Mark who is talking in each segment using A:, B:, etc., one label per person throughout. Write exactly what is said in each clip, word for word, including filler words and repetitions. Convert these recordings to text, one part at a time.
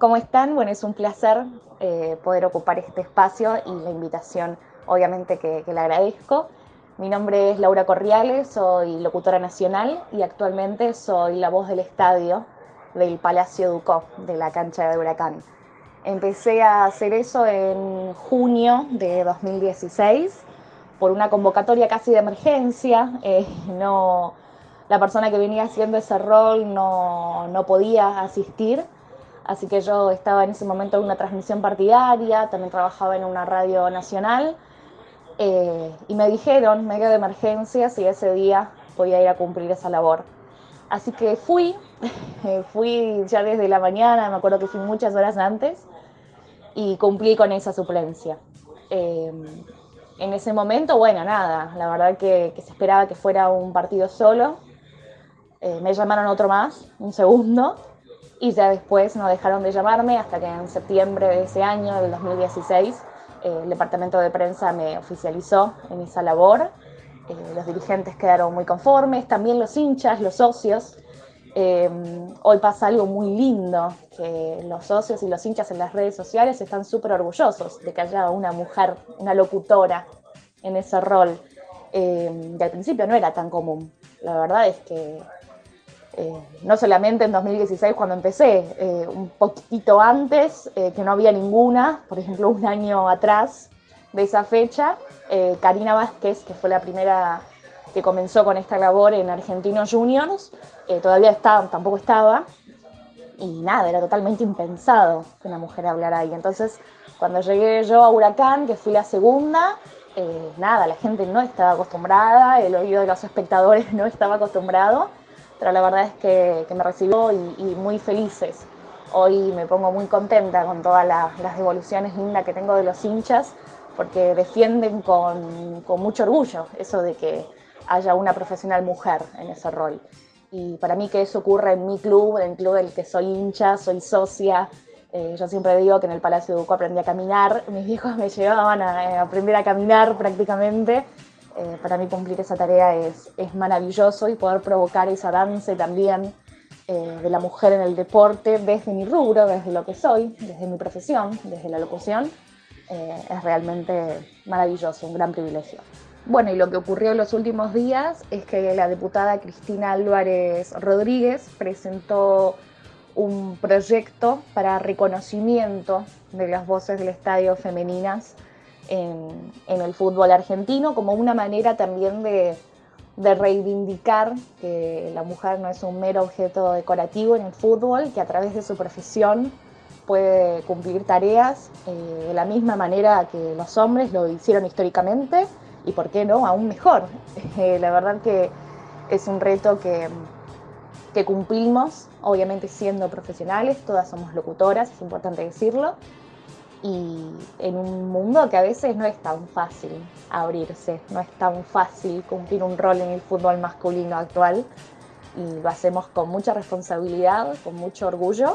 A: ¿Cómo están? Bueno, es un placer eh, poder ocupar este espacio y la invitación, obviamente, que, que le agradezco. Mi nombre es Laura Corriales, soy locutora nacional y actualmente soy la voz del estadio del Palacio Ducó, de la cancha de Huracán. Empecé a hacer eso en junio de dos mil dieciséis por una convocatoria casi de emergencia. Eh, no, la persona que venía haciendo ese rol no, no podía asistir. Así que yo estaba en ese momento en una transmisión partidaria, también trabajaba en una radio nacional, eh, y me dijeron, medio de emergencia, si ese día podía ir a cumplir esa labor. Así que fui, fui ya desde la mañana, me acuerdo que fui muchas horas antes, y cumplí con esa suplencia. Eh, en ese momento, bueno, nada, la verdad que, que se esperaba que fuera un partido solo. Eh, me llamaron otro más, un segundo, y ya después no dejaron de llamarme hasta que en septiembre de ese año, del dos mil dieciséis, eh, el departamento de prensa me oficializó en esa labor. Eh, los dirigentes quedaron muy conformes, también los hinchas, los socios. Eh, hoy pasa algo muy lindo, que los socios y los hinchas en las redes sociales están súper orgullosos de que haya una mujer, una locutora en ese rol, eh, que al principio no era tan común. La verdad es que Eh, no solamente en dos mil dieciséis cuando empecé, eh, un poquitito antes, eh, que no había ninguna, por ejemplo un año atrás de esa fecha, eh, Karina Vázquez, que fue la primera que comenzó con esta labor en Argentinos Juniors, eh, todavía estaba, tampoco estaba, y nada, era totalmente impensado que una mujer hablara ahí. Entonces, cuando llegué yo a Huracán, que fui la segunda, eh, nada, la gente no estaba acostumbrada, el oído de los espectadores no estaba acostumbrado, pero la verdad es que, que me recibió y, y muy felices. Hoy me pongo muy contenta con todas la, las devoluciones lindas que tengo de los hinchas, porque defienden con, con mucho orgullo eso de que haya una profesional mujer en ese rol. Y para mí que eso ocurre en mi club, en el club del que soy hincha, soy socia. Eh, yo siempre digo que en el Palacio Ducó aprendí a caminar, mis hijos me llevaban a, a aprender a caminar prácticamente. Eh, para mí cumplir esa tarea es, es maravilloso, y poder provocar ese avance también eh, de la mujer en el deporte desde mi rubro, desde lo que soy, desde mi profesión, desde la locución, eh, es realmente maravilloso, un gran privilegio. Bueno, y lo que ocurrió en los últimos días es que la diputada Cristina Álvarez Rodríguez presentó un proyecto para reconocimiento de las voces del estadio femeninas en, en el fútbol argentino, como una manera también de, de reivindicar que la mujer no es un mero objeto decorativo en el fútbol, que a través de su profesión puede cumplir tareas eh, de la misma manera que los hombres lo hicieron históricamente, y por qué no, aún mejor. Eh, la verdad que es un reto que, que cumplimos, obviamente siendo profesionales, todas somos locutoras, es importante decirlo, y en un mundo que a veces no es tan fácil abrirse, no es tan fácil cumplir un rol en el fútbol masculino actual, y lo hacemos con mucha responsabilidad, con mucho orgullo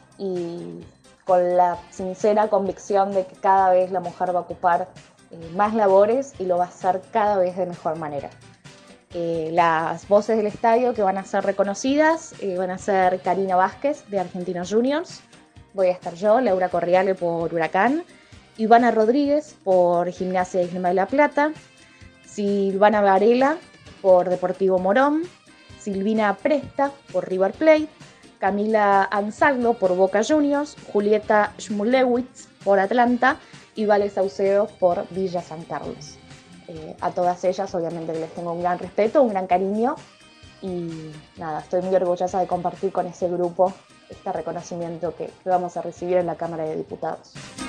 A: y con la sincera convicción de que cada vez la mujer va a ocupar eh, más labores y lo va a hacer cada vez de mejor manera. Eh, las voces del estadio que van a ser reconocidas eh, van a ser Karina Vázquez de Argentinos Juniors, voy a estar yo, Laura Corriales por Huracán, Ivana Rodríguez por Gimnasia de Esgrima de La Plata, Silvana Varela por Deportivo Morón, Silvina Presta por River Plate, Camila Ansaldo por Boca Juniors, Julieta Schmulewicz por Atlanta y Vale Saucedo por Villa San Carlos. Eh, a todas ellas obviamente les tengo un gran respeto, un gran cariño, y nada, estoy muy orgullosa de compartir con ese grupo este reconocimiento que, que vamos a recibir en la Cámara de Diputados.